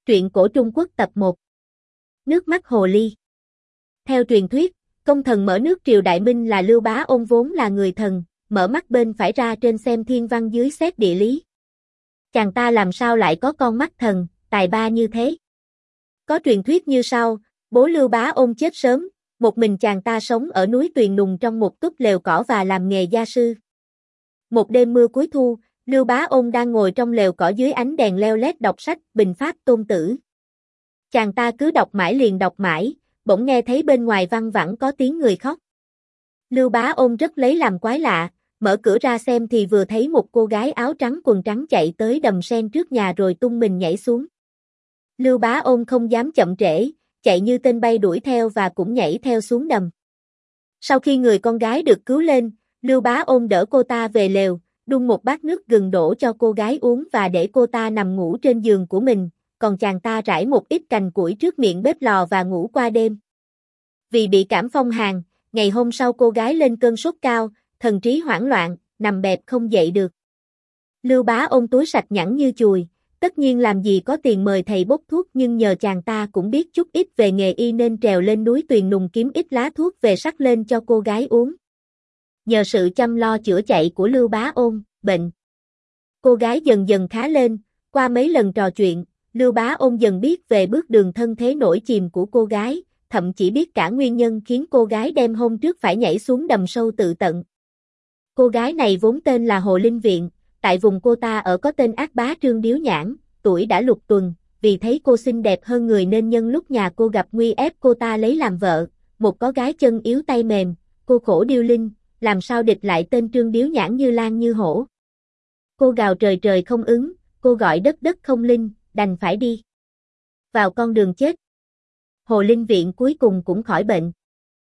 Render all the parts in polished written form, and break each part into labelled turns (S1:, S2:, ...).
S1: Truyện cổ Trung Quốc tập 1. Nước mắt hồ ly. Theo truyền thuyết, công thần mở nước triều Đại Minh là Lưu Bá Ôn vốn là người thần, mở mắt bên phải ra trên xem thiên văn dưới xét địa lý. Chàng ta làm sao lại có con mắt thần, tài ba như thế? Có truyền thuyết như sau, bố Lưu Bá Ôn chết sớm, một mình chàng ta sống ở núi Tuyền Nùng trong một túp lều cỏ và làm nghề gia sư. Một đêm mưa cuối thu, Lưu Bá Ôn đang ngồi trong lều cỏ dưới ánh đèn leo lét đọc sách Bình Pháp Tôn Tử. Chàng ta cứ đọc mãi liền đọc mãi, bỗng nghe thấy bên ngoài văng vẳng có tiếng người khóc. Lưu Bá Ôn rất lấy làm quái lạ, mở cửa ra xem thì vừa thấy một cô gái áo trắng quần trắng chạy tới đầm sen trước nhà rồi tung mình nhảy xuống. Lưu Bá Ôn không dám chậm trễ, chạy như tên bay đuổi theo và cũng nhảy theo xuống đầm. Sau khi người con gái được cứu lên, Lưu Bá Ôn đỡ cô ta về lều, đun một bát nước gừng đổ cho cô gái uống và để cô ta nằm ngủ trên giường của mình, còn chàng ta rải một ít cành củi trước miệng bếp lò và ngủ qua đêm. Vì bị cảm phong hàn, ngày hôm sau cô gái lên cơn sốt cao, thần trí hoảng loạn, nằm bẹp không dậy được. Lưu Bá Ôn túi sạch nhẵn như chùi, tất nhiên làm gì có tiền mời thầy bốc thuốc, nhưng nhờ chàng ta cũng biết chút ít về nghề y nên trèo lên núi Tuyền Nùng kiếm ít lá thuốc về sắc lên cho cô gái uống. Nhờ sự chăm lo chữa chạy của Lưu Bá Ôn, bệnh cô gái dần dần khá lên. Qua mấy lần trò chuyện, Lưu Bá Ôn dần biết về bước đường thân thế nổi chìm của cô gái, thậm chí biết cả nguyên nhân khiến cô gái đêm hôm trước phải nhảy xuống đầm sâu tự tận. Cô gái này vốn tên là Hồ Linh Viện, tại vùng cô ta ở có tên ác bá Trương Điếu Nhãn, tuổi đã lục tuần, vì thấy cô xinh đẹp hơn người nên nhân lúc nhà cô gặp nguy ép cô ta lấy làm vợ, một có gái chân yếu tay mềm, cô khổ điêu linh, làm sao địch lại tên Trương Điếu Nhãn như lang như hổ. Cô gào trời trời không ứng, cô gọi đất đất không linh, đành phải đi vào con đường chết. Hồ Linh Viện cuối cùng cũng khỏi bệnh.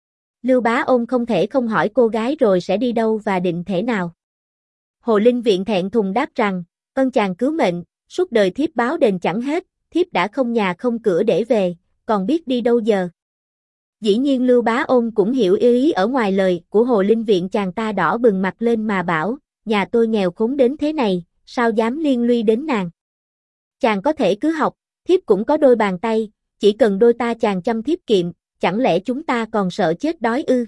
S1: Lưu Bá Ôn không thể không hỏi cô gái rồi sẽ đi đâu và định thể nào. Hồ Linh Viện thẹn thùng đáp rằng, ơn chàng cứu mệnh, suốt đời thiếp báo đền chẳng hết, thiếp đã không nhà không cửa để về, còn biết đi đâu giờ. Dĩ nhiên Lưu Bá Ôn cũng hiểu ý ở ngoài lời của Hồ Linh Viện, chàng ta đỏ bừng mặt lên mà bảo, nhà tôi nghèo khốn đến thế này, sao dám liên lụy đến nàng. Chàng có thể cứ học, thiếp cũng có đôi bàn tay, chỉ cần đôi ta chàng chăm thiếp kiệm, chẳng lẽ chúng ta còn sợ chết đói ư?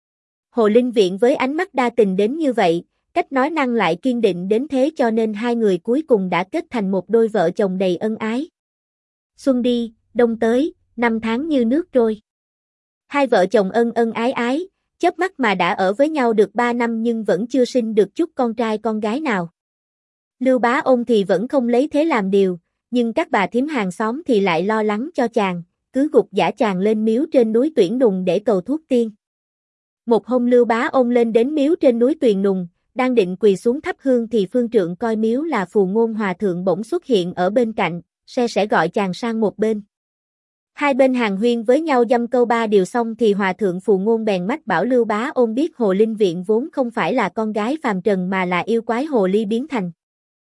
S1: Hồ Linh Viện với ánh mắt đa tình đến như vậy, cách nói năng lại kiên định đến thế cho nên hai người cuối cùng đã kết thành một đôi vợ chồng đầy ân ái. Xuân đi, đông tới, năm tháng như nước trôi. Hai vợ chồng ân ân ái ái, chớp mắt mà đã ở với nhau được 3 năm nhưng vẫn chưa sinh được chút con trai con gái nào. Lưu Bá Ôn thì vẫn không lấy thế làm điều, nhưng các bà thím hàng xóm thì lại lo lắng cho chàng, cứ gục dã chàng lên miếu trên núi Tuyển Nùng để cầu thuốc tiên. Một hôm Lưu Bá Ôn lên đến miếu trên núi Tuyền Nùng, đang định quỳ xuống thắp hương thì phương trượng coi miếu là Phù Ngôn Hòa Thượng bỗng xuất hiện ở bên cạnh, sẽ gọi chàng sang một bên. Hai bên hàn huyên với nhau dăm câu ba điều xong thì Hòa Thượng Phù Ngôn bèn mách bảo Lưu Bá Ôn biết Hồ Linh Viện vốn không phải là con gái phàm trần mà là yêu quái hồ ly biến thành.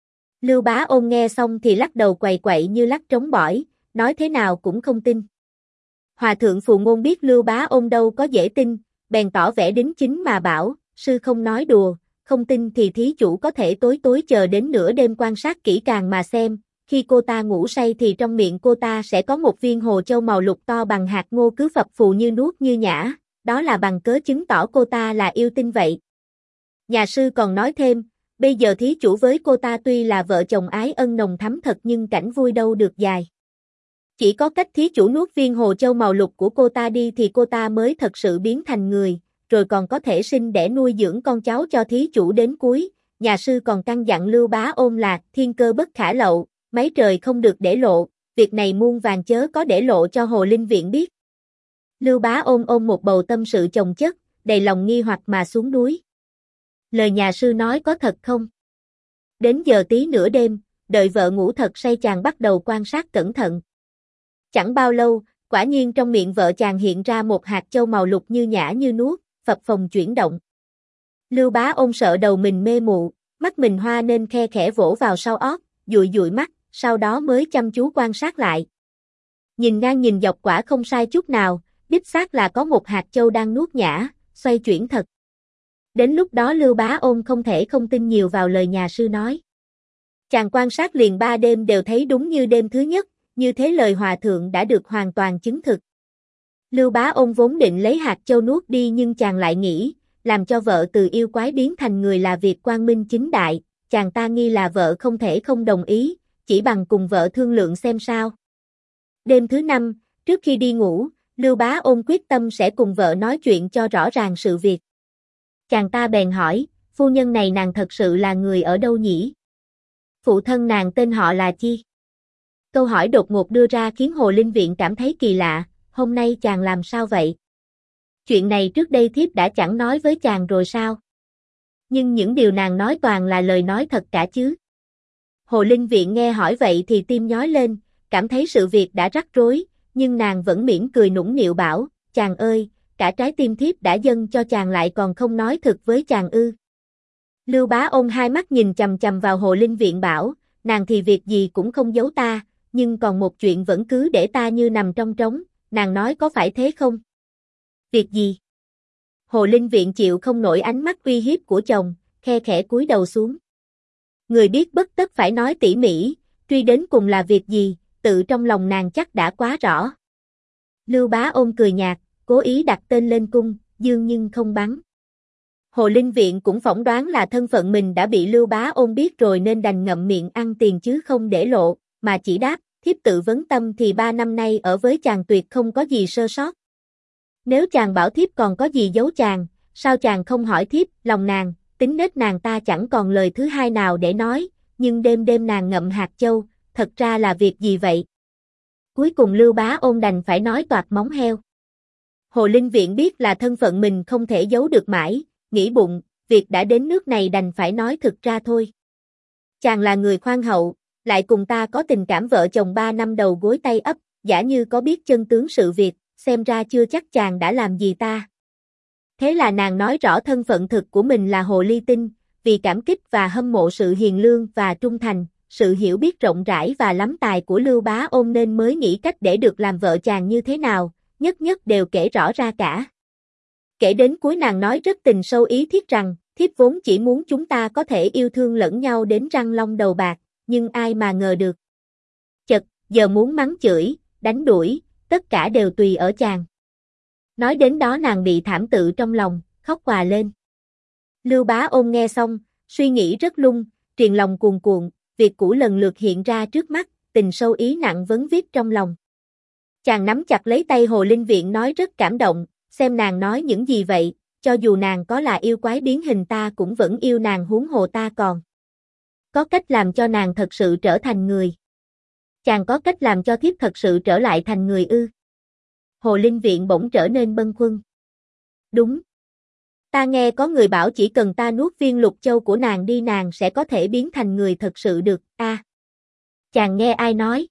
S1: Lưu Bá Ôn nghe xong thì lắc đầu quậy quậy như lắc trống bỏi, nói thế nào cũng không tin. Hòa Thượng Phù Ngôn biết Lưu Bá Ôn đâu có dễ tin, bèn tỏ vẻ đính chính mà bảo, sư không nói đùa, không tin thì thí chủ có thể tối tối chờ đến nửa đêm quan sát kỹ càng mà xem, khi cô ta ngủ say thì trong miệng cô ta sẽ có một viên hồ châu màu lục to bằng hạt ngô cứ phập phù như nuốt như nhả, đó là bằng cớ chứng tỏ cô ta là yêu tinh vậy. Nhà sư còn nói thêm, bây giờ thí chủ với cô ta tuy là vợ chồng ái ân nồng thắm thật nhưng cảnh vui đâu được dài. Chỉ có cách thí chủ nuốt viên hồ châu màu lục của cô ta đi thì cô ta mới thật sự biến thành người, rồi còn có thể sinh đẻ nuôi dưỡng con cháu cho thí chủ đến cuối. Nhà sư còn căn dặn Lưu Bá Ôn là thiên cơ bất khả lậu, mấy trời không được để lộ, việc này muôn vàn chớ có để lộ cho Hồ Linh Viện biết. Lưu Bá Ôn ôm một bầu tâm sự chồng chất, đầy lòng nghi hoặc mà xuống núi. Lời nhà sư nói có thật không? Đến giờ tí nửa đêm, đợi vợ ngủ thật say chàng bắt đầu quan sát cẩn thận. Chẳng bao lâu, quả nhiên trong miệng vợ chàng hiện ra một hạt châu màu lục như nhả như nuốt, phập phồng chuyển động. Lưu Bá Ôn sợ đầu mình mê mụ, mắt mình hoa nên khe khẽ vỗ vào sau ót, dụi dụi mắt, sau đó mới chăm chú quan sát lại. Nhìn ngang nhìn dọc quả không sai chút nào, đích xác là có một hạt châu đang nuốt nhả, xoay chuyển thật. Đến lúc đó Lưu Bá Ôn không thể không tin nhiều vào lời nhà sư nói. Chàng quan sát liền 3 đêm đều thấy đúng như đêm thứ nhất, như thế lời hòa thượng đã được hoàn toàn chứng thực. Lưu Bá Ôn vốn định lấy hạt châu nuốt đi nhưng chàng lại nghĩ, làm cho vợ từ yêu quái biến thành người là việc quang minh chính đại, chàng ta nghi là vợ không thể không đồng ý, chỉ bằng cùng vợ thương lượng xem sao. Đêm thứ 5, trước khi đi ngủ, Lưu Bá Ôn quyết tâm sẽ cùng vợ nói chuyện cho rõ ràng sự việc. Chàng ta bèn hỏi, phu nhân này nàng thật sự là người ở đâu nhỉ? Phụ thân nàng tên họ là chi? Câu hỏi đột ngột đưa ra khiến Hồ Linh Viện cảm thấy kỳ lạ, hôm nay chàng làm sao vậy? Chuyện này trước đây thiếp đã chẳng nói với chàng rồi sao? Nhưng những điều nàng nói toàn là lời nói thật cả chứ. Hồ Linh Viện nghe hỏi vậy thì tim nhói lên, cảm thấy sự việc đã rắc rối, nhưng nàng vẫn mỉm cười nũng nịu bảo, chàng ơi, cả trái tim thiếp đã dâng cho chàng lại còn không nói thật với chàng ư. Lưu Bá Ôn hai mắt nhìn chằm chằm vào Hồ Linh Viện bảo, nàng thì việc gì cũng không giấu ta, nhưng còn một chuyện vẫn cứ để ta như nằm trong trống, nàng nói có phải thế không? Việc gì? Hồ Linh Viện chịu không nổi ánh mắt uy hiếp của chồng, khe khẽ cúi đầu xuống. Người biết bất tất phải nói tỉ mỉ, truy đến cùng là việc gì, tự trong lòng nàng chắc đã quá rõ. Lưu Bá Ôn cười nhạt, cố ý đặt tên lên cung, dương nhưng không bắn. Hồ Linh Viện cũng phỏng đoán là thân phận mình đã bị Lưu Bá Ôn biết rồi nên đành ngậm miệng ăn tiền chứ không để lộ, mà chỉ đáp, thiếp tự vấn tâm thì 3 năm nay ở với chàng tuyệt không có gì sơ sót. Nếu chàng bảo thiếp còn có gì giấu chàng, sao chàng không hỏi thiếp, lòng nàng, tính nết nàng ta chẳng còn lời thứ hai nào để nói, nhưng đêm đêm nàng ngậm hạt châu, thật ra là việc gì vậy? Cuối cùng Lưu Bá Ôn đành phải nói toạc móng heo. Hồ Linh Viện biết là thân phận mình không thể giấu được mãi, nghĩ bụng, việc đã đến nước này đành phải nói thực ra thôi. Chàng là người khoan hậu, lại cùng ta có tình cảm vợ chồng 3 năm đầu gối tay ấp, giả như có biết chân tướng sự việc, xem ra chưa chắc chàng đã làm gì ta. Thế là nàng nói rõ thân phận thực của mình là Hồ Ly Tinh, vì cảm kích và hâm mộ sự hiền lương và trung thành, sự hiểu biết rộng rãi và lắm tài của Lưu Bá Ôn nên mới nghĩ cách để được làm vợ chàng như thế nào, nhất nhất đều kể rõ ra cả. Kể đến cuối nàng nói rất tình sâu ý thiết rằng, thiếp vốn chỉ muốn chúng ta có thể yêu thương lẫn nhau đến răng long đầu bạc, nhưng ai mà ngờ được. Chật, giờ muốn mắng chửi, đánh đuổi, tất cả đều tùy ở chàng. Nói đến đó nàng bị thảm tự trong lòng, khóc òa lên. Lưu Bá Ôn nghe xong, suy nghĩ rất lung, triền lòng cuồn cuộn, việc cũ lần lượt hiện ra trước mắt, tình sâu ý nặng vấn viết trong lòng. Chàng nắm chặt lấy tay Hồ Linh Viện nói rất cảm động, xem nàng nói những gì vậy, cho dù nàng có là yêu quái biến hình ta cũng vẫn yêu nàng huống hồ ta còn. Có cách làm cho nàng thật sự trở thành người. Chàng có cách làm cho thiếp thật sự trở lại thành người ư? Hồ Linh Viện bỗng trở nên bâng khuâng. Đúng. Ta nghe có người bảo chỉ cần ta nuốt viên lục châu của nàng đi nàng sẽ có thể biến thành người thật sự được, Chàng nghe ai nói?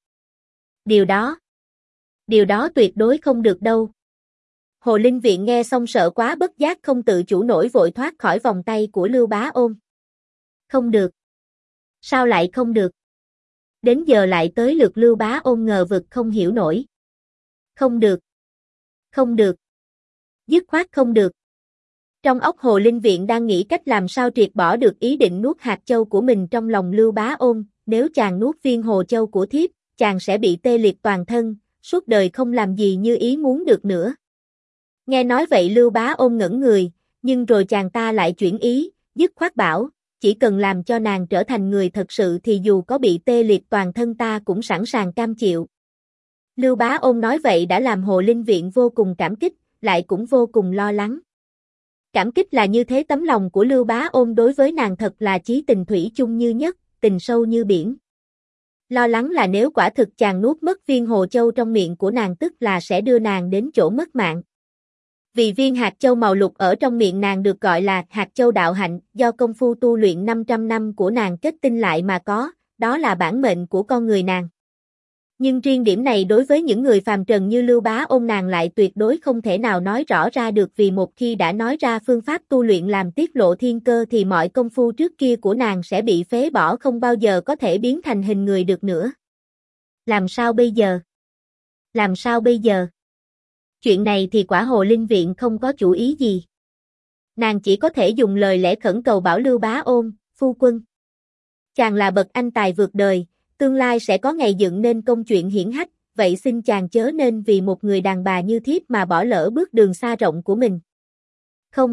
S1: Điều đó tuyệt đối không được đâu. Hồ Linh Viện nghe xong sợ quá bất giác không tự chủ nổi vội thoát khỏi vòng tay của Lưu Bá Ôn. Không được. Sao lại không được? Đến giờ lại tới lượt Lưu Bá Ôn ngờ vực không hiểu nổi. Không được. Không được. Dứt khoát không được. Trong óc Hồ Linh Viện đang nghĩ cách làm sao triệt bỏ được ý định nuốt hạt châu của mình trong lòng Lưu Bá Ôn, nếu chàng nuốt viên hồ châu của thiếp, chàng sẽ bị tê liệt toàn thân, suốt đời không làm gì như ý muốn được nữa. Nghe nói vậy Lưu Bá Ôn ngẩn người, nhưng rồi chàng ta lại chuyển ý, dứt khoát bảo, chỉ cần làm cho nàng trở thành người thật sự thì dù có bị tê liệt toàn thân ta cũng sẵn sàng cam chịu. Lưu Bá Ôn nói vậy đã làm Hồ Linh Viện vô cùng cảm kích, lại cũng vô cùng lo lắng. Cảm kích là như thế tấm lòng của Lưu Bá Ôn đối với nàng thật là chí tình thủy chung như nhất, tình sâu như biển. Lo lắng là nếu quả thực chàng nuốt mất viên hồ châu trong miệng của nàng tức là sẽ đưa nàng đến chỗ mất mạng. Vì viên hạt châu màu lục ở trong miệng nàng được gọi là hạt châu đạo hạnh, do công phu tu luyện 500 năm của nàng kết tinh lại mà có, đó là bản mệnh của con người nàng. Nhưng riêng điểm này đối với những người phàm trần như Lưu Bá Ôn nàng lại tuyệt đối không thể nào nói rõ ra được vì một khi đã nói ra phương pháp tu luyện làm tiết lộ thiên cơ thì mọi công phu trước kia của nàng sẽ bị phế bỏ không bao giờ có thể biến thành hình người được nữa. Làm sao bây giờ? Làm sao bây giờ? Chuyện này thì quả Hồ Linh Viện không có chủ ý gì. Nàng chỉ có thể dùng lời lẽ khẩn cầu bảo Lưu Bá Ôn, phu quân. Chàng là bậc anh tài vượt đời, tương lai sẽ có ngày dựng nên công chuyện hiển hách, vậy xin chàng chớ nên vì một người đàn bà như thiếp mà bỏ lỡ bước đường xa rộng của mình. Không.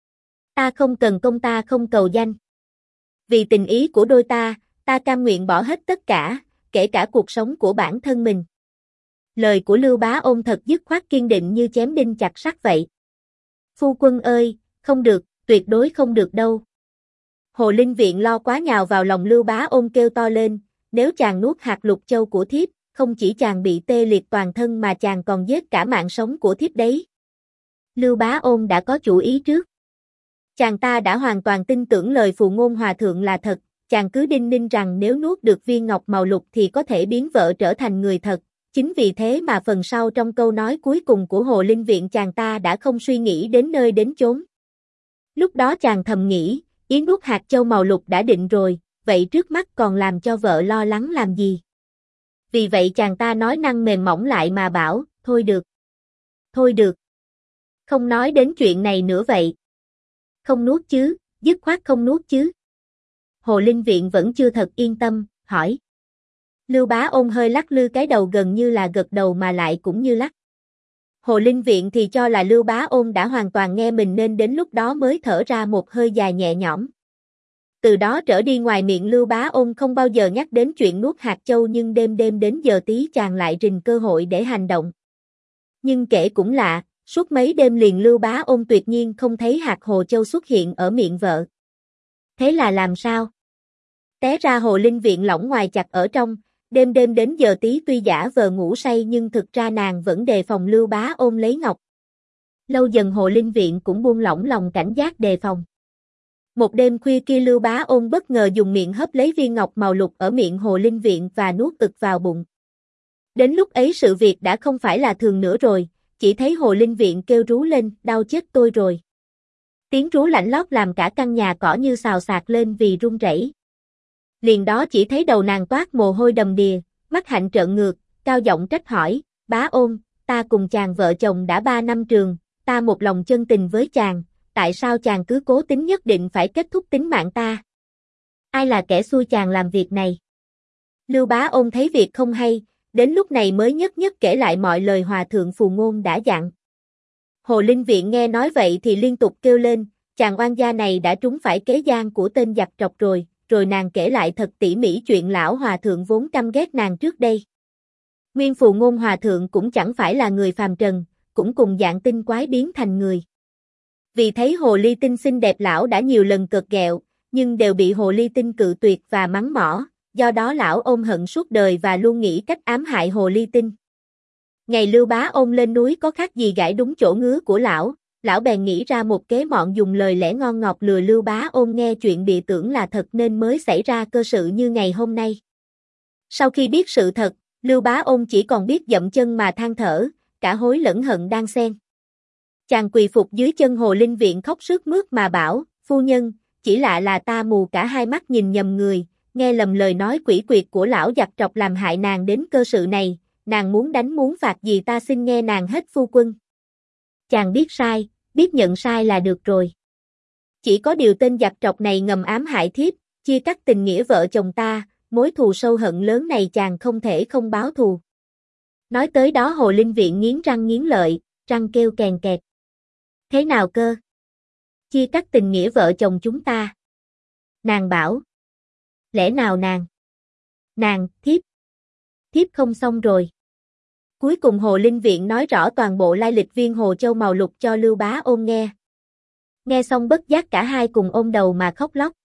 S1: Ta không cần công, ta không cầu danh. Vì tình ý của đôi ta cam nguyện bỏ hết tất cả, kể cả cuộc sống của bản thân mình. Lời của Lưu Bá Ôn thật dứt khoát kiên định như chém đinh chặt sắt vậy. Phu quân ơi, không được, tuyệt đối không được đâu. Hồ Linh Viện lo quá nhào vào lòng Lưu Bá Ôn kêu to lên, nếu chàng nuốt hạt lục châu của thiếp, không chỉ chàng bị tê liệt toàn thân mà chàng còn giết cả mạng sống của thiếp đấy. Lưu Bá Ôn đã có chủ ý trước. Chàng ta đã hoàn toàn tin tưởng lời Phù Ngôn Hòa Thượng là thật, chàng cứ đinh ninh rằng nếu nuốt được viên ngọc màu lục thì có thể biến vợ trở thành người thật. Chính vì thế mà phần sau trong câu nói cuối cùng của Hồ Linh Viện chàng ta đã không suy nghĩ đến nơi đến chốn. Lúc đó chàng thầm nghĩ, ý nuốt hạt châu màu lục đã định rồi, vậy trước mắt còn làm cho vợ lo lắng làm gì? Vì vậy chàng ta nói năng mềm mỏng lại mà bảo, thôi được. Thôi được. Không nói đến chuyện này nữa vậy. Không nuốt chứ, dứt khoát không nuốt chứ. Hồ Linh Viện vẫn chưa thật yên tâm, hỏi. Lưu Bá Ôn hơi lắc lư cái đầu gần như là gật đầu mà lại cũng như lắc. Hồ Linh Viện thì cho là Lưu Bá Ôn đã hoàn toàn nghe mình nên đến lúc đó mới thở ra một hơi dài nhẹ nhõm. Từ đó trở đi ngoài miệng Lưu Bá Ôn không bao giờ nhắc đến chuyện nuốt hạt châu nhưng đêm đêm đến giờ tí chàng lại rình cơ hội để hành động. Nhưng kể cũng lạ, suốt mấy đêm liền Lưu Bá Ôn tuyệt nhiên không thấy hạt hồ châu xuất hiện ở miệng vợ. Thế là làm sao? Té ra Hồ Linh Viện lỏng ngoài chặt ở trong, đêm đêm đến giờ tí tuy giả vờ ngủ say nhưng thực ra nàng vẫn đề phòng Lưu Bá Ôn lấy ngọc. Lâu dần Hồ Linh Viện cũng buông lỏng lòng cảnh giác đề phòng. Một đêm khuya kia Lưu Bá Ôn bất ngờ dùng miệng hấp lấy viên ngọc màu lục ở miệng Hồ Linh Viện và nuốt ực vào bụng. Đến lúc ấy sự việc đã không phải là thường nữa rồi, chỉ thấy Hồ Linh Viện kêu rú lên, đau chết tôi rồi. Tiếng rú lạnh lót làm cả căn nhà cỏ như xào xạc lên vì run rẩy. Liền đó chỉ thấy đầu nàng toát mồ hôi đầm đìa, mắt hạnh trợn ngược, cao giọng trách hỏi, Bá Ôn, ta cùng chàng vợ chồng đã 3 năm trường, ta một lòng chân tình với chàng, tại sao chàng cứ cố tính nhất định phải kết thúc tính mạng ta? Ai là kẻ xui chàng làm việc này? Lưu Bá Ôn thấy việc không hay, đến lúc này mới nhất nhất kể lại mọi lời Hòa Thượng Phù Ngôn đã dặn. Hồ Linh Viện nghe nói vậy thì liên tục kêu lên, chàng oan gia này đã trúng phải kế gian của tên giặc trọc rồi nàng kể lại thật tỉ mỉ chuyện lão Hòa Thượng vốn căm ghét nàng trước đây. Nguyên Phù Ngôn Hòa Thượng cũng chẳng phải là người phàm trần, cũng cùng dạng tinh quái biến thành người. Vì thấy Hồ Ly Tinh xinh đẹp lão đã nhiều lần cợt ghẹo, nhưng đều bị Hồ Ly Tinh cự tuyệt và mắng mỏ, do đó lão ôm hận suốt đời và luôn nghĩ cách ám hại Hồ Ly Tinh. Ngày Lưu Bá Ôn lên núi có khác gì gãi đúng chỗ ngứa của lão bèn nghĩ ra một kế mọn dùng lời lẽ ngon ngọt lừa Lưu Bá Ôn nghe chuyện bịa tưởng là thật nên mới xảy ra cơ sự như ngày hôm nay. Sau khi biết sự thật, Lưu Bá Ôn chỉ còn biết dậm chân mà than thở, cả hối lẫn hận đang xen. Chàng quỳ phục dưới chân Hồ Linh Viện khóc sướt mướt mà bảo, phu nhân, chỉ lạ là ta mù cả hai mắt nhìn nhầm người, nghe lầm lời nói quỷ quyệt của lão giặc trọc làm hại nàng đến cơ sự này, nàng muốn đánh muốn phạt gì ta xin nghe nàng hết phu quân. Chàng biết sai, biết nhận sai là được rồi. Chỉ có điều tên giặc trọc này ngầm ám hại thiếp, chia cắt tình nghĩa vợ chồng ta, mối thù sâu hận lớn này chàng không thể không báo thù. Nói tới đó Hồ Linh Viện nghiến răng nghiến lợi, răng kêu kèn kẹt. Thế nào cơ? Chia cắt tình nghĩa vợ chồng chúng ta. Nàng bảo. Lẽ nào nàng? Nàng, thiếp không xong rồi. Cuối cùng Hồ Linh Viện nói rõ toàn bộ lai lịch viên hồ châu màu lục cho Lưu Bá Ôn nghe. Nghe xong bất giác cả hai cùng ôm đầu mà khóc lóc.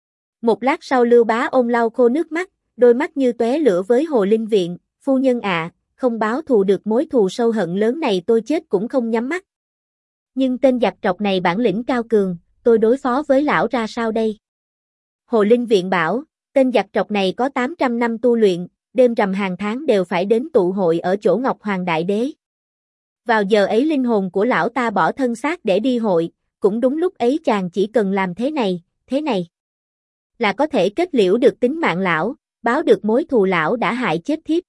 S1: Một lát sau Lưu Bá Ôn lau khô nước mắt, đôi mắt như tóe lửa với Hồ Linh Viện, phu nhân ạ, không báo thù được mối thù sâu hận lớn này tôi chết cũng không nhắm mắt. Nhưng tên giặc trọc này bản lĩnh cao cường, tôi đối phó với lão ra sao đây? Hồ Linh Viện bảo, tên giặc trọc này có 800 năm tu luyện, đêm rằm hàng tháng đều phải đến tụ hội ở chỗ Ngọc Hoàng Đại Đế. Vào giờ ấy linh hồn của lão ta bỏ thân xác để đi hội, cũng đúng lúc ấy chàng chỉ cần làm thế này, là có thể kết liễu được tính mạng lão, báo được mối thù lão đã hại chết thiếp.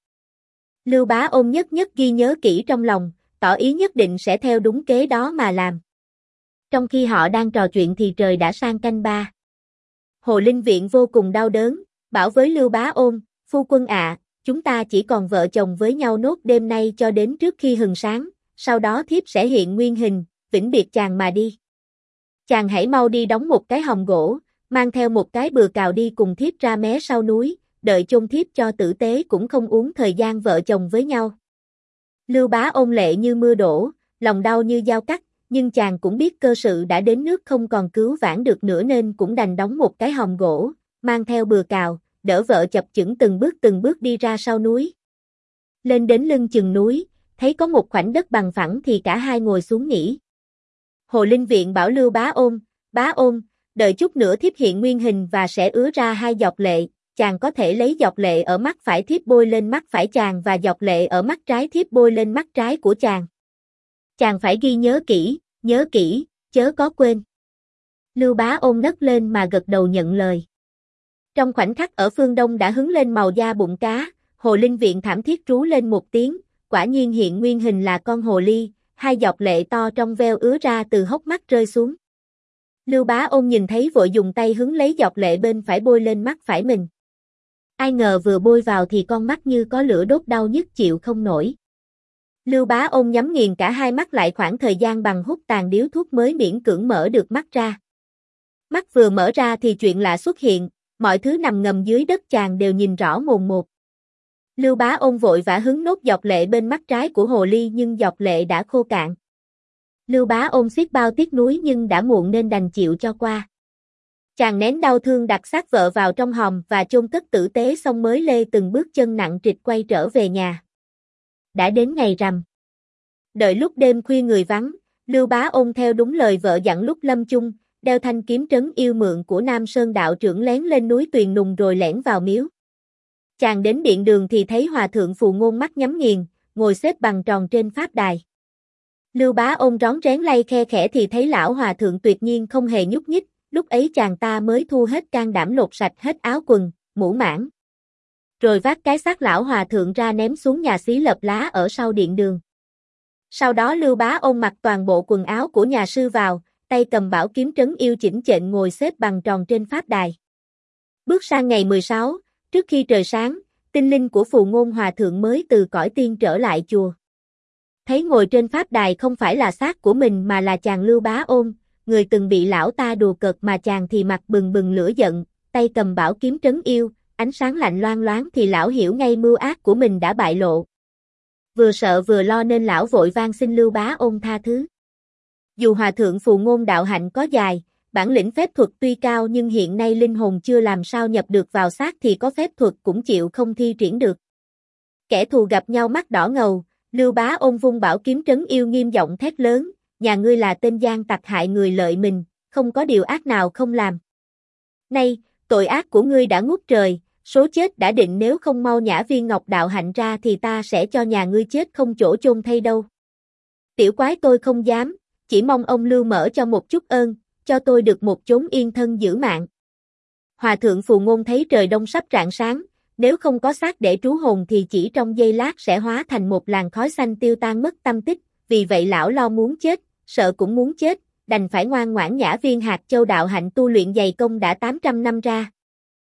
S1: Lưu Bá Ôn nhất nhất ghi nhớ kỹ trong lòng, tỏ ý nhất định sẽ theo đúng kế đó mà làm. Trong khi họ đang trò chuyện thì trời đã sang canh 3. Hồ Linh Viện vô cùng đau đớn, bảo với Lưu Bá Ôn, Phu quân ạ, chúng ta chỉ còn vợ chồng với nhau nốt đêm nay cho đến trước khi hừng sáng, sau đó thiếp sẽ hiện nguyên hình, vĩnh biệt chàng mà đi. Chàng hãy mau đi đóng một cái hòm gỗ, mang theo một cái bừa cào đi cùng thiếp ra mé sau núi, đợi chôn thiếp cho tử tế cũng không uống thời gian vợ chồng với nhau. Lưu Bá ôn lệ như mưa đổ, lòng đau như dao cắt, nhưng chàng cũng biết cơ sự đã đến nước không còn cứu vãn được nữa nên cũng đành đóng một cái hòm gỗ, mang theo bừa cào, đỡ vợ chập chững từng bước đi ra sau núi. Lên đến lưng chừng núi, thấy có một khoảnh đất bằng phẳng thì cả hai ngồi xuống nghỉ. Hồ Linh Viện bảo Lưu Bá ôn, đợi chút nữa thiếp hiện nguyên hình và sẽ ứa ra 2 giọt lệ, chàng có thể lấy giọt lệ ở mắt phải thiếp bôi lên mắt phải chàng và giọt lệ ở mắt trái thiếp bôi lên mắt trái của chàng. Chàng phải ghi nhớ kỹ, chớ có quên. Lưu Bá ôn nấc lên mà gật đầu nhận lời. Trong khoảnh khắc ở phương đông đã hứng lên màu da bụng cá, Hồ Linh Viện thảm thiết rú lên một tiếng, quả nhiên hiện nguyên hình là con hồ ly, 2 giọt lệ to trong veo ứa ra từ hốc mắt rơi xuống. Lưu Bá ôn nhìn thấy vội dùng tay hứng lấy giọt lệ bên phải bôi lên mắt phải mình. Ai ngờ vừa bôi vào thì con mắt như có lửa đốt đau nhức chịu không nổi. Lưu Bá ôn nhắm nghiền cả hai mắt lại khoảng thời gian bằng hút tàn điếu thuốc mới miễn cưỡng mở được mắt ra. Mắt vừa mở ra thì chuyện lạ xuất hiện, mọi thứ nằm ngầm dưới đất chàng đều nhìn rõ mồn một. Lưu Bá ôn vội vã hứng nốt giọt lệ bên mắt trái của hồ ly nhưng giọt lệ đã khô cạn. Lưu Bá ôn xiết bao tiếc nuối nhưng đã muộn nên đành chịu cho qua. Chàng nén đau thương đặt xác vợ vào trong hòm và chôn cất tử tế xong mới lê từng bước chân nặng trịch quay trở về nhà. Đã đến ngày rằm. Đợi lúc đêm khuya người vắng, Lưu Bá ôn theo đúng lời vợ dặn lúc lâm chung, đeo thanh kiếm trấn yêu mượn của Nam Sơn đạo trưởng lén lên núi Tuyền Nùng rồi lẻn vào miếu. Chàng đến điện đường thì thấy hòa thượng Phù Ngôn mắt nhắm nghiền, ngồi xếp bằng tròn trên pháp đài. Lưu Bá ôn rón rén lay khe khẽ thì thấy lão hòa thượng tuyệt nhiên không hề nhúc nhích, lúc ấy chàng ta mới thu hết can đảm lột sạch hết áo quần, mũ mãn. Rồi vác cái xác lão hòa thượng ra ném xuống nhà xí Lập Lá ở sau điện đường. Sau đó Lưu Bá ôn mặc toàn bộ quần áo của nhà sư vào, tay cầm bảo kiếm trấn yêu chỉnh chện ngồi xếp bằng tròn trên pháp đài. Bước sang ngày 16, trước khi trời sáng, tinh linh của Phù Ngôn hòa thượng mới từ cõi tiên trở lại chùa. Thấy ngồi trên pháp đài không phải là xác của mình mà là chàng Lưu Bá ôn, người từng bị lão ta đùa cợt mà chàng thì mặt bừng bừng lửa giận, tay cầm bảo kiếm trấn yêu, ánh sáng lạnh loang loáng thì lão hiểu ngay mưu ác của mình đã bại lộ. Vừa sợ vừa lo nên lão vội van xin Lưu Bá ôn tha thứ. Dù hòa thượng Phù Ngôn đạo hạnh có dài, bản lĩnh phép thuật tuy cao nhưng hiện nay linh hồn chưa làm sao nhập được vào xác thì có phép thuật cũng chịu không thi triển được. Kẻ thù gặp nhau mắt đỏ ngầu, Lưu Bá ôn vung bảo kiếm trấn yêu nghiêm giọng thét lớn, nhà ngươi là tên gian tặc hại người lợi mình, không có điều ác nào không làm. Nay, tội ác của ngươi đã ngút trời, số chết đã định nếu không mau nhả viên ngọc đạo hạnh ra thì ta sẽ cho nhà ngươi chết không chỗ chôn thay đâu. Tiểu quái tôi không dám, chỉ mong ông Lưu mở cho một chút ơn, cho tôi được một chốn yên thân giữ mạng. Hòa thượng Phù Ngôn thấy trời đông sắp rạng sáng, nếu không có xác để trú hồn thì chỉ trong giây lát sẽ hóa thành một làn khói xanh tiêu tan mất tâm tích, vì vậy lão lo muốn chết, sợ cũng muốn chết, đành phải ngoan ngoãn nhả viên hạt châu đạo hạnh tu luyện dày công đã 800 năm ra.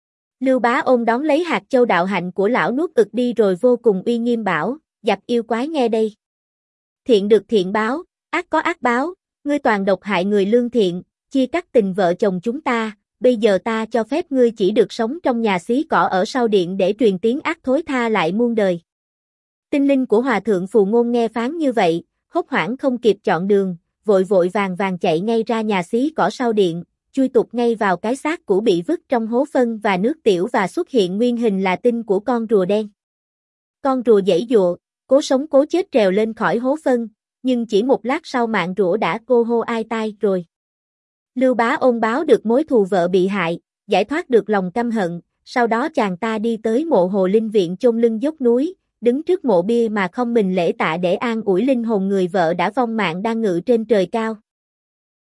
S1: Lưu Bá ôn đón lấy hạt châu đạo hạnh của lão nuốt ực đi rồi vô cùng uy nghiêm bảo, dập yêu quái nghe đây. Thiện được thiện báo, ác có ác báo, ngươi toàn độc hại người lương thiện, chia cắt tình vợ chồng chúng ta, bây giờ ta cho phép ngươi chỉ được sống trong nhà xí cỏ ở sau điện để truyền tiếng ác thối tha lại muôn đời. Tinh linh của hòa thượng Phù Ngôn nghe phán như vậy, hốt hoảng không kịp chọn đường, vội vội vàng vàng chạy ngay ra nhà xí cỏ sau điện, chui tụt ngay vào cái xác cũ bị vứt trong hố phân và nước tiểu và xuất hiện nguyên hình là tinh của con rùa đen. Con rùa giãy giụa, cố sống cố chết trèo lên khỏi hố phân, nhưng chỉ một lát sau mạng rủa đã cô hô ai tai rồi. Lưu Bá ôn báo được mối thù vợ bị hại, giải thoát được lòng căm hận, sau đó chàng ta đi tới mộ Hồ Linh Viện chôn lưng dốc núi, đứng trước mộ bia mà không mình lễ tạ để an ủi linh hồn người vợ đã vong mạng đang ngự trên trời cao.